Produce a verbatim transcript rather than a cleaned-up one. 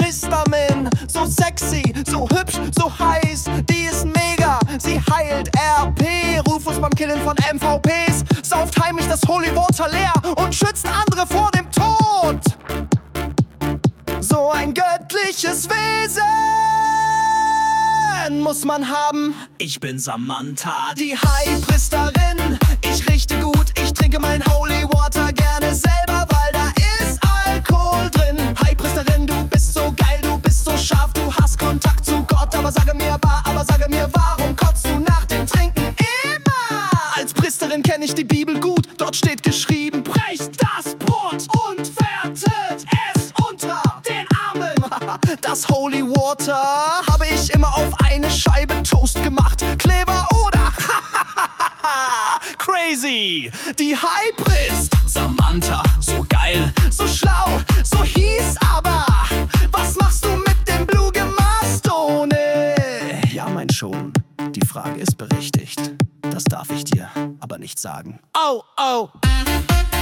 Priesterin, so sexy, so hübsch, so heiß, die ist mega, sie heilt R P, Rufus beim Killen von M V Ps, sauft heimlich das Holy Water leer und schützt andere vor dem Tod. So ein göttliches Wesen muss man haben. Ich bin Samantha, Die High-Priesterin, ich richte gut, ich trinke mein Holy Water gerne selber, weil da ist Alkohol drin. High-Priesterin, du bist so geil, du bist so scharf, du hast Kontakt zu Gott, aber sage mir, wa- aber sage mir, warum kotzt du nach dem Trinken immer? Als Priesterin kenne ich die Bibel gut, dort steht geschrieben: brecht das Brot und vertet es unter den Armen. Das Holy Water habe ich immer auf eine Scheibe Toast gemacht. Clever oder? Crazy! Die High-Priest Samantha, so geil. so schlau, so hieß aber. Was machst du mit dem Blue Gemastone? Ja, mein Schon, die Frage ist berechtigt. Das darf ich dir aber nicht sagen. Oh, oh.